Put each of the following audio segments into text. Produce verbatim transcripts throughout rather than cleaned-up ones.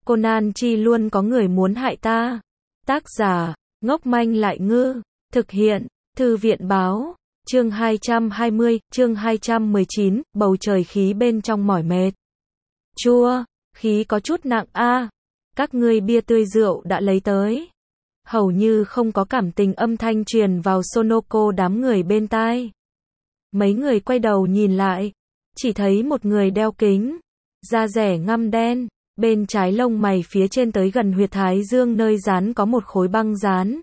Conan chi luôn có người muốn hại ta. Tác giả, ngốc manh lại ngư. Thực hiện, Thư viện báo. Chương hai trăm hai mươi, chương hai trăm mười chín, bầu trời khí bên trong mỏi mệt. Chua, khí có chút nặng a. Các ngươi bia tươi rượu đã lấy tới. Hầu như không có cảm tình âm thanh truyền vào Sonoko đám người bên tai. Mấy người quay đầu nhìn lại, chỉ thấy một người đeo kính, da rẻ ngăm đen, bên trái lông mày phía trên tới gần huyệt thái dương nơi dán có một khối băng dán.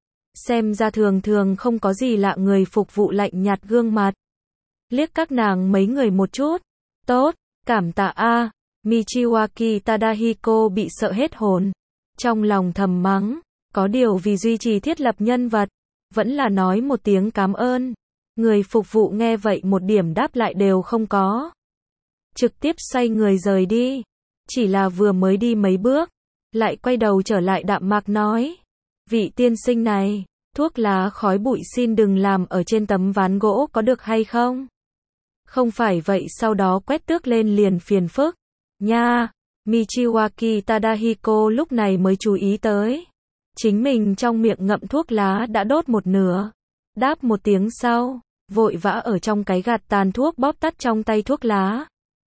Xem ra thường thường không có gì lạ, người phục vụ lạnh nhạt gương mặt. Liếc các nàng mấy người một chút. Tốt, cảm tạ a. Michiwaki Tadahiko bị sợ hết hồn. Trong lòng thầm mắng, có điều vì duy trì thiết lập nhân vật, vẫn là nói một tiếng cảm ơn. Người phục vụ nghe vậy một điểm đáp lại đều không có. Trực tiếp xoay người rời đi. Chỉ là vừa mới đi mấy bước, lại quay đầu trở lại đạm mạc nói. Vị tiên sinh này, thuốc lá khói bụi xin đừng làm ở trên tấm ván gỗ có được hay không? Không phải vậy sau đó quét tước lên liền phiền phức. Nha, Michiwaki Tadahiko lúc này mới chú ý tới. Chính mình trong miệng ngậm thuốc lá đã đốt một nửa. Đáp một tiếng sau, vội vã ở trong cái gạt tàn thuốc bóp tắt trong tay thuốc lá.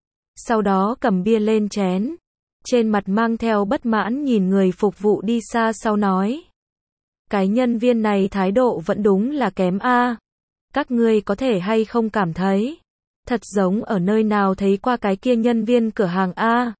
Sau đó cầm bia lên chén. Trên mặt mang theo bất mãn nhìn người phục vụ đi xa sau nói. Cái nhân viên này thái độ vẫn đúng là kém a. Các ngươi có thể hay không cảm thấy thật giống ở nơi nào thấy qua cái kia nhân viên cửa hàng a.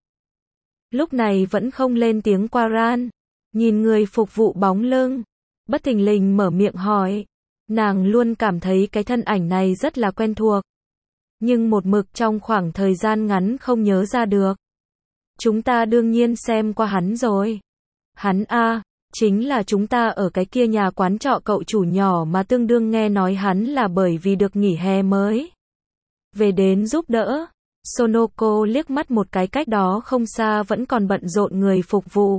Lúc này vẫn không lên tiếng Quaran, nhìn người phục vụ bóng lưng, bất thình lình mở miệng hỏi. Nàng luôn cảm thấy cái thân ảnh này rất là quen thuộc, nhưng một mực trong khoảng thời gian ngắn không nhớ ra được. Chúng ta đương nhiên xem qua hắn rồi. Hắn a, chính là chúng ta ở cái kia nhà quán trọ cậu chủ nhỏ mà tương đương nghe nói hắn là bởi vì được nghỉ hè mới về đến giúp đỡ. Sonoko liếc mắt một cái cách đó không xa vẫn còn bận rộn người phục vụ.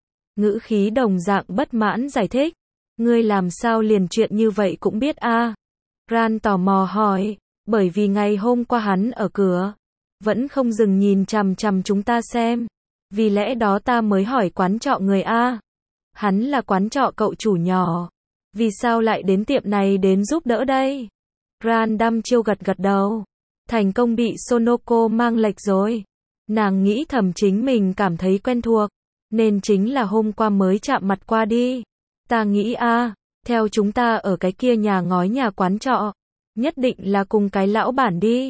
Ngữ khí đồng dạng bất mãn giải thích. Ngươi làm sao liền chuyện như vậy cũng biết a? Ran tò mò hỏi, bởi vì ngày hôm qua hắn ở cửa, vẫn không dừng nhìn chằm chằm chúng ta xem. Vì lẽ đó ta mới hỏi quán trọ người a. Hắn là quán trọ cậu chủ nhỏ. Vì sao lại đến tiệm này đến giúp đỡ đây? Ran đăm chiêu gật gật đầu. Thành công bị Sonoko mang lệch rồi. Nàng nghĩ thầm chính mình cảm thấy quen thuộc, nên chính là hôm qua mới chạm mặt qua đi. Ta nghĩ a, theo chúng ta ở cái kia nhà ngói nhà quán trọ, nhất định là cùng cái lão bản đi.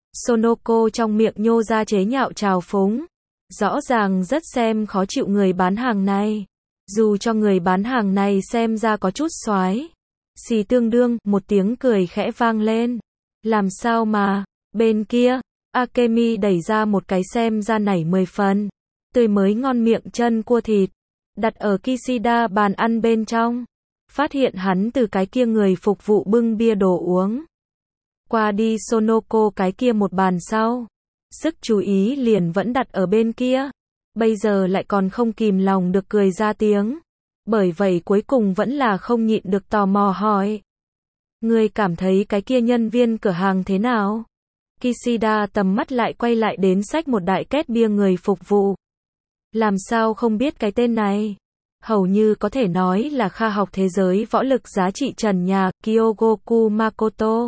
Sonoko trong miệng nhô ra chế nhạo trào phúng. Rõ ràng rất xem khó chịu người bán hàng này. Dù cho người bán hàng này xem ra có chút xoái. Xì tương đương, một tiếng cười khẽ vang lên. Làm sao mà, bên kia, Akemi đẩy ra một cái xem ra nảy mười phần. Tươi mới ngon miệng chân cua thịt. Đặt ở Kishida bàn ăn bên trong. Phát hiện hắn từ cái kia người phục vụ bưng bia đồ uống. Qua đi Sonoko cái kia một bàn sau. Sức chú ý liền vẫn đặt ở bên kia. Bây giờ lại còn không kìm lòng được cười ra tiếng. Bởi vậy cuối cùng vẫn là không nhịn được tò mò hỏi. Ngươi cảm thấy cái kia nhân viên cửa hàng thế nào? Kishida tầm mắt lại quay lại đến xách một đại két bia người phục vụ. Làm sao không biết cái tên này? Hầu như có thể nói là kha học thế giới võ lực giá trị trần nhà, Kyogoku Makoto.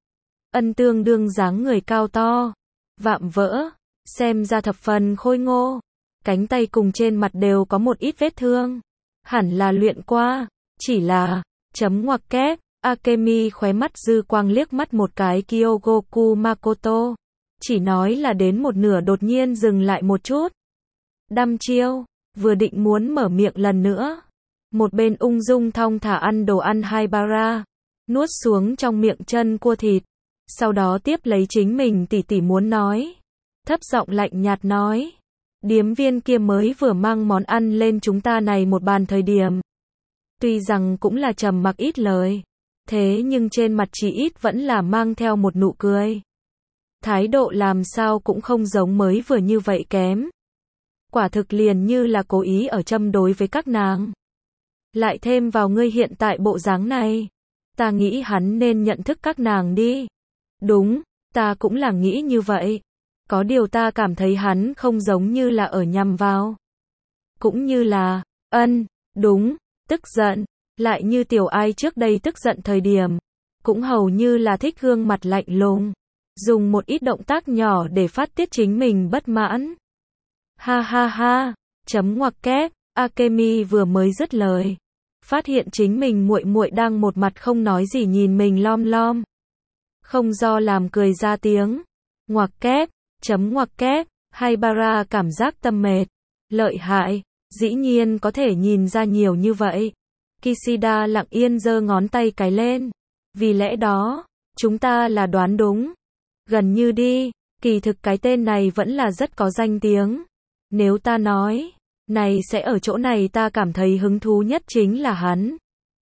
Ân tương đương dáng người cao to, vạm vỡ, xem ra thập phần khôi ngô. Cánh tay cùng trên mặt đều có một ít vết thương. Hẳn là luyện qua, chỉ là, chấm ngoặc kép, Akemi khóe mắt dư quang liếc mắt một cái Kyogoku Makoto. Chỉ nói là đến một nửa đột nhiên dừng lại một chút. Đăm chiêu, vừa định muốn mở miệng lần nữa. Một bên ung dung thong thả ăn đồ ăn hai bara, nuốt xuống trong miệng chân cua thịt. Sau đó tiếp lấy chính mình tỉ tỉ muốn nói. Thấp giọng lạnh nhạt nói. Điếm viên kia mới vừa mang món ăn lên chúng ta này một bàn thời điểm. Tuy rằng cũng là trầm mặc ít lời. Thế nhưng trên mặt chỉ ít vẫn là mang theo một nụ cười. Thái độ làm sao cũng không giống mới vừa như vậy kém. Quả thực liền như là cố ý ở châm đối với các nàng. Lại thêm vào ngươi hiện tại bộ dáng này. Ta nghĩ hắn nên nhận thức các nàng đi. Đúng, ta cũng là nghĩ như vậy. Có điều ta cảm thấy hắn không giống như là ở nhằm vào. cũng như là, ân, đúng, tức giận, lại như Tiểu Ai trước đây tức giận thời điểm, cũng hầu như là thích gương mặt lạnh lùng, dùng một ít động tác nhỏ để phát tiết chính mình bất mãn. Ha ha ha, chấm ngoặc kép, Akemi vừa mới dứt lời, phát hiện chính mình muội muội đang một mặt không nói gì nhìn mình lom lom. Không do làm cười ra tiếng. Ngoặc kép, chấm ngoặc kép, Haibara cảm giác tâm mệt. Lợi hại, dĩ nhiên có thể nhìn ra nhiều như vậy. Kishida lặng yên giơ ngón tay cái lên. Vì lẽ đó, chúng ta là đoán đúng. Gần như đi, kỳ thực cái tên này vẫn là rất có danh tiếng. Nếu ta nói, này sẽ ở chỗ này ta cảm thấy hứng thú nhất chính là hắn.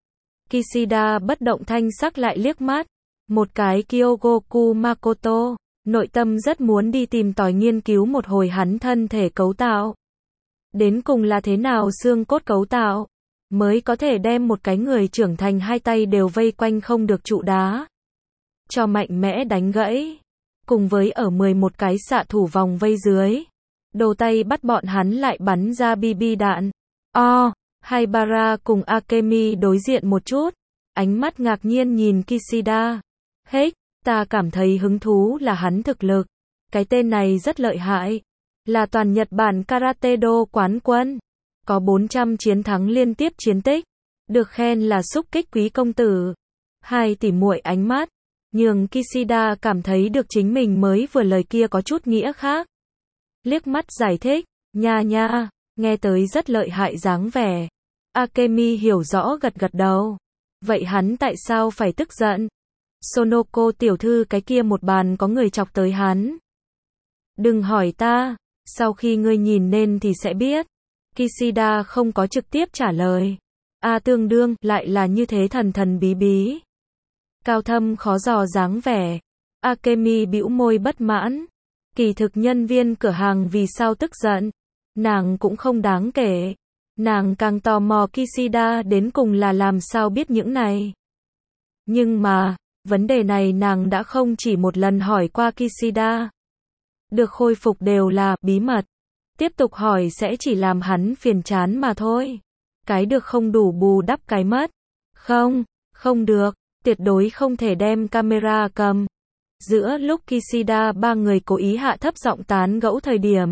Kishida bất động thanh sắc lại liếc mắt. Một cái Kyogoku Makoto, nội tâm rất muốn đi tìm tòi nghiên cứu một hồi hắn thân thể cấu tạo. Đến cùng là thế nào xương cốt cấu tạo, mới có thể đem một cái người trưởng thành hai tay đều vây quanh không được trụ đá. Cho mạnh mẽ đánh gãy. Cùng với ở mười một cái xạ thủ vòng vây dưới. Đầu tay bắt bọn hắn lại bắn ra bi bi đạn. O, Haibara cùng Akemi đối diện một chút. Ánh mắt ngạc nhiên nhìn Kishida. Hết, ta cảm thấy hứng thú là hắn thực lực. Cái tên này rất lợi hại. Là toàn Nhật Bản Karate Do quán quân. Có bốn trăm chiến thắng liên tiếp chiến tích. Được khen là xúc kích quý công tử. Hai tỷ muội ánh mắt. Nhường Kishida cảm thấy được chính mình mới vừa lời kia có chút nghĩa khác. Liếc mắt giải thích. Nha nha, nghe tới rất lợi hại dáng vẻ. Akemi hiểu rõ gật gật đầu. Vậy hắn tại sao phải tức giận? Sonoko tiểu thư cái kia một bàn có người chọc tới hắn. Đừng hỏi ta, sau khi ngươi nhìn nên thì sẽ biết. Kishida không có trực tiếp trả lời. A tương đương, lại là như thế thần thần bí bí. Cao thâm khó dò dáng vẻ. Akemi bĩu môi bất mãn. Kỳ thực nhân viên cửa hàng vì sao tức giận? Nàng cũng không đáng kể. Nàng càng tò mò Kishida đến cùng là làm sao biết những này. Nhưng mà, vấn đề này nàng đã không chỉ một lần hỏi qua Kishida. Được khôi phục đều là bí mật. Tiếp tục hỏi sẽ chỉ làm hắn phiền chán mà thôi. Cái được không đủ bù đắp cái mất. Không, không được, tuyệt đối không thể đem camera cầm. Giữa lúc Kishida ba người cố ý hạ thấp giọng tán gẫu thời điểm.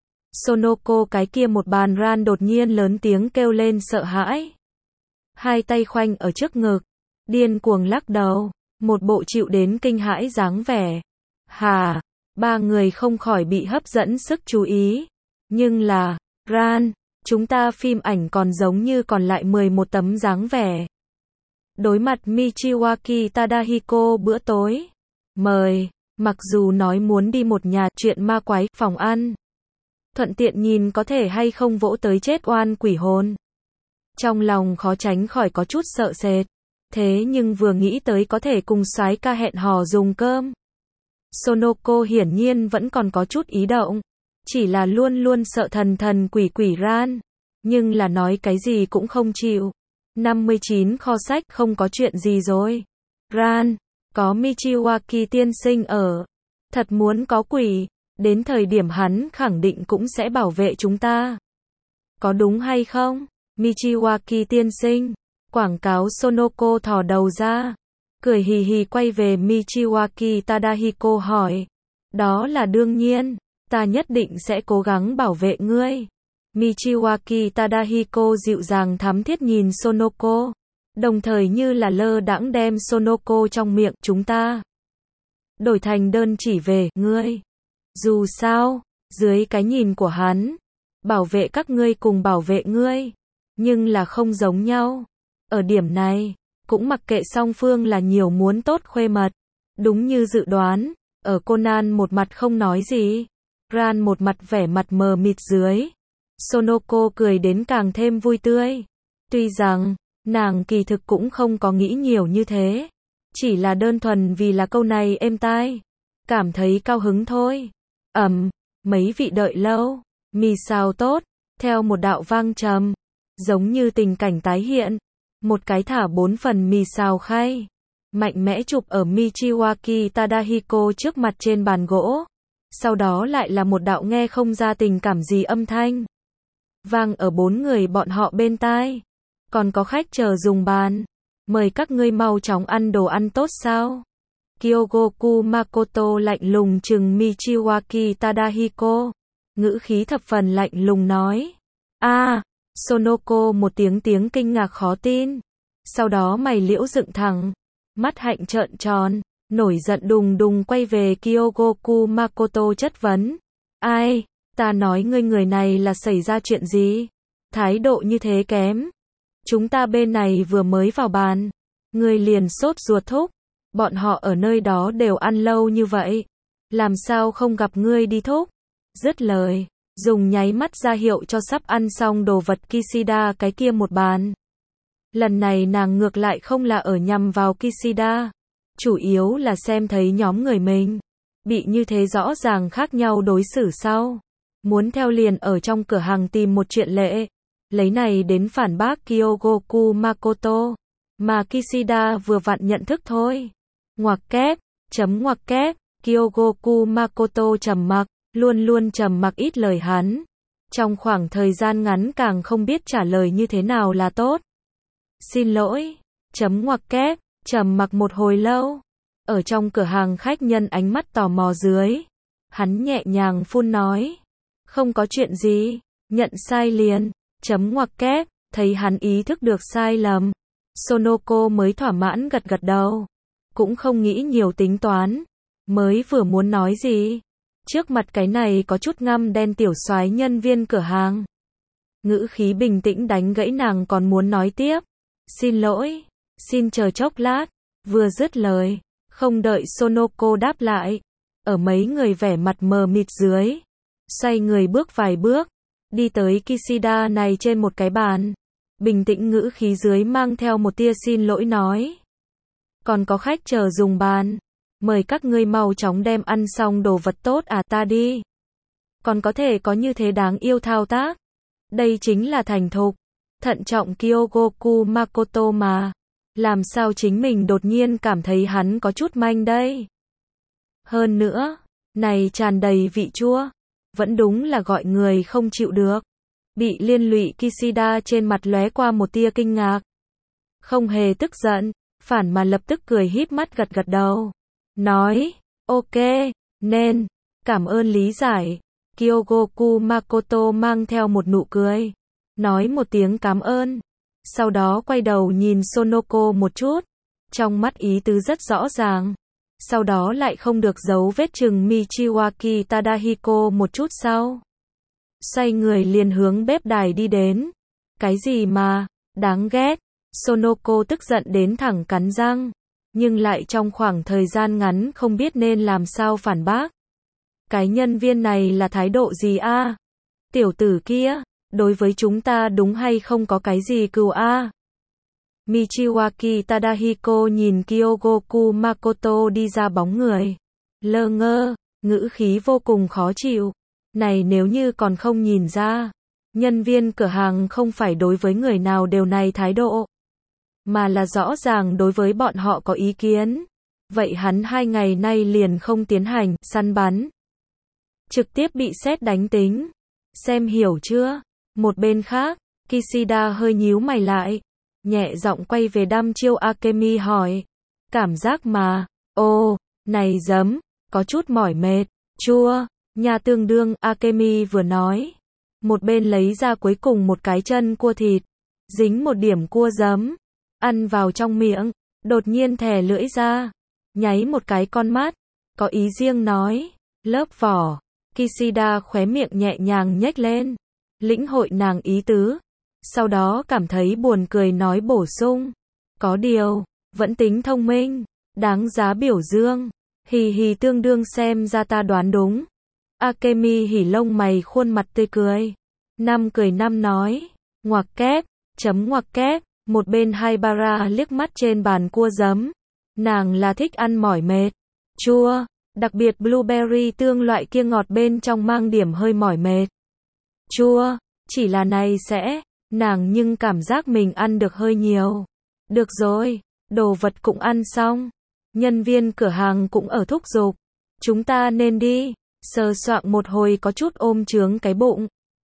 Sonoko cái kia một bàn ran đột nhiên lớn tiếng kêu lên sợ hãi. Hai tay khoanh ở trước ngực. Điên cuồng lắc đầu. Một bộ chịu đến kinh hãi dáng vẻ. Hà, ba người không khỏi bị hấp dẫn sức chú ý. Nhưng là, Ran, chúng ta phim ảnh còn giống như còn lại mười một tấm dáng vẻ. Đối mặt Michiwaki Tadahiko bữa tối. Mời, mặc dù nói muốn đi một nhà chuyện ma quái, phòng ăn. Thuận tiện nhìn có thể hay không vỗ tới chết oan quỷ hồn. Trong lòng khó tránh khỏi có chút sợ sệt. Thế nhưng vừa nghĩ tới có thể cùng soái ca hẹn hò dùng cơm. Sonoko hiển nhiên vẫn còn có chút ý động. Chỉ là luôn luôn sợ thần thần quỷ quỷ Ran. Nhưng là nói cái gì cũng không chịu. năm mươi chín kho sách không có chuyện gì rồi. Ran, có Michiwaki tiên sinh ở. Thật muốn có quỷ. Đến thời điểm hắn khẳng định cũng sẽ bảo vệ chúng ta. Có đúng hay không? Michiwaki tiên sinh. Quảng cáo Sonoko thò đầu ra. Cười hì hì quay về Michiwaki Tadahiko hỏi. Đó là đương nhiên. Ta nhất định sẽ cố gắng bảo vệ ngươi. Michiwaki Tadahiko dịu dàng thắm thiết nhìn Sonoko. Đồng thời như là lơ đãng đem Sonoko trong miệng chúng ta. Đổi thành đơn chỉ về ngươi. Dù sao, dưới cái nhìn của hắn, bảo vệ các ngươi cùng bảo vệ ngươi. Nhưng là không giống nhau. Ở điểm này, cũng mặc kệ song phương là nhiều muốn tốt khuê mật. Đúng như dự đoán, ở Conan một mặt không nói gì. Ran một mặt vẻ mặt mờ mịt dưới. Sonoko cười đến càng thêm vui tươi. Tuy rằng, nàng kỳ thực cũng không có nghĩ nhiều như thế. Chỉ là đơn thuần vì là câu này êm tai. Cảm thấy cao hứng thôi. Ẩm, mấy vị đợi lâu. Mì xào tốt. Theo một đạo vang trầm. Giống như tình cảnh tái hiện. Một cái thả bốn phần mì xào khay. Mạnh mẽ chụp ở Michiwaki Tadahiko trước mặt trên bàn gỗ. Sau đó lại là một đạo nghe không ra tình cảm gì âm thanh. vang ở bốn người bọn họ bên tai. Còn có khách chờ dùng bàn. Mời các ngươi mau chóng ăn đồ ăn tốt sao? Kyogoku Makoto lạnh lùng trừng Michiwaki Tadahiko. Ngữ khí thập phần lạnh lùng nói. A, à, Sonoko một tiếng tiếng kinh ngạc khó tin. Sau đó mày liễu dựng thẳng. Mắt hạnh trợn tròn. Nổi giận đùng đùng quay về Kyogoku Makoto chất vấn. Ai? Ta nói ngươi người này là xảy ra chuyện gì? Thái độ như thế kém. Chúng ta bên này vừa mới vào bàn. Ngươi liền sốt ruột thúc. Bọn họ ở nơi đó đều ăn lâu như vậy. Làm sao không gặp ngươi đi thúc? Dứt lời. Dùng nháy mắt ra hiệu cho sắp ăn xong đồ vật Kishida cái kia một bàn. Lần này nàng ngược lại không là ở nhằm vào Kishida. Chủ yếu là xem thấy nhóm người mình. Bị như thế rõ ràng khác nhau đối xử sau. Muốn theo liền ở trong cửa hàng tìm một chuyện lệ. Lấy này đến phản bác Kyogoku Makoto. Mà Kishida vừa vặn nhận thức thôi. Ngoặc kép, chấm ngoặc kép, Kyogoku Makoto trầm mặc, luôn luôn trầm mặc ít lời hắn. Trong khoảng thời gian ngắn càng không biết trả lời như thế nào là tốt. Xin lỗi, chấm ngoặc kép, trầm mặc một hồi lâu. Ở trong cửa hàng khách nhân ánh mắt tò mò dưới. Hắn nhẹ nhàng phun nói. Không có chuyện gì, nhận sai liền, chấm ngoặc kép, thấy hắn ý thức được sai lầm. Sonoko mới thỏa mãn gật gật đầu. Cũng không nghĩ nhiều tính toán. Mới vừa muốn nói gì. Trước mặt cái này có chút ngăm đen tiểu soái nhân viên cửa hàng. Ngữ khí bình tĩnh đánh gãy nàng còn muốn nói tiếp. Xin lỗi, xin chờ chốc lát. Vừa dứt lời, không đợi Sonoko đáp lại. Ở mấy người vẻ mặt mờ mịt dưới. Xoay người bước vài bước. Đi tới Kishida này trên một cái bàn. Bình tĩnh ngữ khí dưới mang theo một tia xin lỗi nói. Còn có khách chờ dùng bàn. Mời các ngươi mau chóng đem ăn xong đồ vật tốt à ta đi. Còn có thể có như thế đáng yêu thao tác. Đây chính là thành thục. Thận trọng Kyogoku Makoto mà. Làm sao chính mình đột nhiên cảm thấy hắn có chút manh đây. Hơn nữa, này tràn đầy vị chua. Vẫn đúng là gọi người không chịu được. Bị liên lụy Kishida trên mặt lóe qua một tia kinh ngạc. Không hề tức giận, phản mà lập tức cười híp mắt gật gật đầu. Nói, ok, nên, cảm ơn lý giải. Kyogoku Makoto mang theo một nụ cười. Nói một tiếng cảm ơn. Sau đó quay đầu nhìn Sonoko một chút. Trong mắt ý tứ rất rõ ràng. Sau đó lại không được giấu vết chừng Michiwaki Tadahiko một chút sau. Xoay người liền hướng bếp đài đi đến. Cái gì mà, đáng ghét. Sonoko tức giận đến thẳng cắn răng. Nhưng lại trong khoảng thời gian ngắn không biết nên làm sao phản bác. Cái nhân viên này là thái độ gì a? À? Tiểu tử kia, đối với chúng ta đúng hay không có cái gì cừu a? À? Michiwaki Tadahiko nhìn Kyogoku Makoto đi ra bóng người. Lơ ngơ, ngữ khí vô cùng khó chịu. Này nếu như còn không nhìn ra. Nhân viên cửa hàng không phải đối với người nào đều này thái độ. Mà là rõ ràng đối với bọn họ có ý kiến. Vậy hắn hai ngày nay liền không tiến hành săn bắn. Trực tiếp bị sét đánh tính. Xem hiểu chưa? Một bên khác, Kishida hơi nhíu mày lại. Nhẹ giọng quay về đăm chiêu Akemi hỏi. Cảm giác mà, ô, này giấm, có chút mỏi mệt, chua, nhà tương đương Akemi vừa nói. Một bên lấy ra cuối cùng một cái chân cua thịt. Dính một điểm cua giấm. Ăn vào trong miệng, đột nhiên thè lưỡi ra. Nháy một cái con mắt. Có ý riêng nói. Lớp vỏ. Kishida khóe miệng nhẹ nhàng nhếch lên. Lĩnh hội nàng ý tứ. Sau đó cảm thấy buồn cười nói bổ sung. Có điều, vẫn tính thông minh. Đáng giá biểu dương. Hì hì tương đương xem ra ta đoán đúng. Akemi hỉ lông mày khuôn mặt tươi cười. Năm cười năm nói. Ngoặc kép, chấm ngoặc kép. Một bên Haibara liếc mắt trên bàn cua giấm. Nàng là thích ăn mỏi mệt. Chua, đặc biệt blueberry tương loại kia ngọt bên trong mang điểm hơi mỏi mệt. Chua, chỉ là này sẽ, nàng nhưng cảm giác mình ăn được hơi nhiều. Được rồi, đồ vật cũng ăn xong. Nhân viên cửa hàng cũng ở thúc giục. Chúng ta nên đi. Sờ soạng một hồi có chút ôm chướng cái bụng.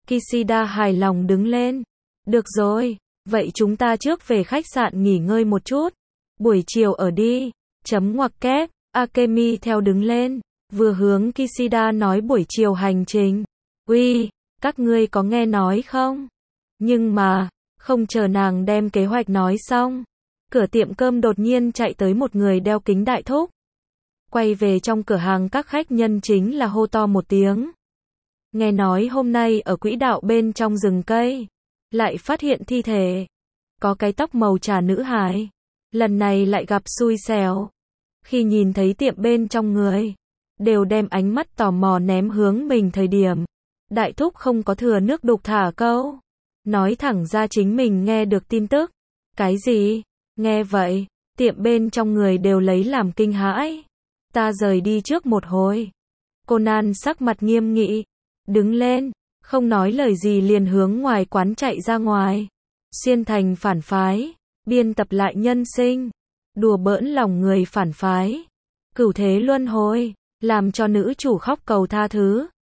Kishida hài lòng đứng lên. Được rồi, vậy chúng ta trước về khách sạn nghỉ ngơi một chút. Buổi chiều ở đi. Chấm ngoặc kép, Akemi theo đứng lên. Vừa hướng Kishida nói buổi chiều hành trình. Uy, các ngươi có nghe nói không? Nhưng mà, không chờ nàng đem kế hoạch nói xong. Cửa tiệm cơm đột nhiên chạy tới một người đeo kính đại thúc. Quay về trong cửa hàng các khách nhân chính là hô to một tiếng. Nghe nói hôm nay ở quỹ đạo bên trong rừng cây, lại phát hiện thi thể. Có cái tóc màu trà nữ hài. Lần này lại gặp xui xẻo. Khi nhìn thấy tiệm bên trong người, đều đem ánh mắt tò mò ném hướng mình thời điểm. Đại thúc không có thừa nước đục thả câu. Nói thẳng ra chính mình nghe được tin tức. Cái gì? Nghe vậy, tiệm bên trong người đều lấy làm kinh hãi. Ta rời đi trước một hồi. Conan sắc mặt nghiêm nghị. Đứng lên, không nói lời gì liền hướng ngoài quán chạy ra ngoài. Xuyên thành phản phái, biên tập lại nhân sinh, đùa bỡn lòng người phản phái. Cửu thế luân hồi, làm cho nữ chủ khóc cầu tha thứ.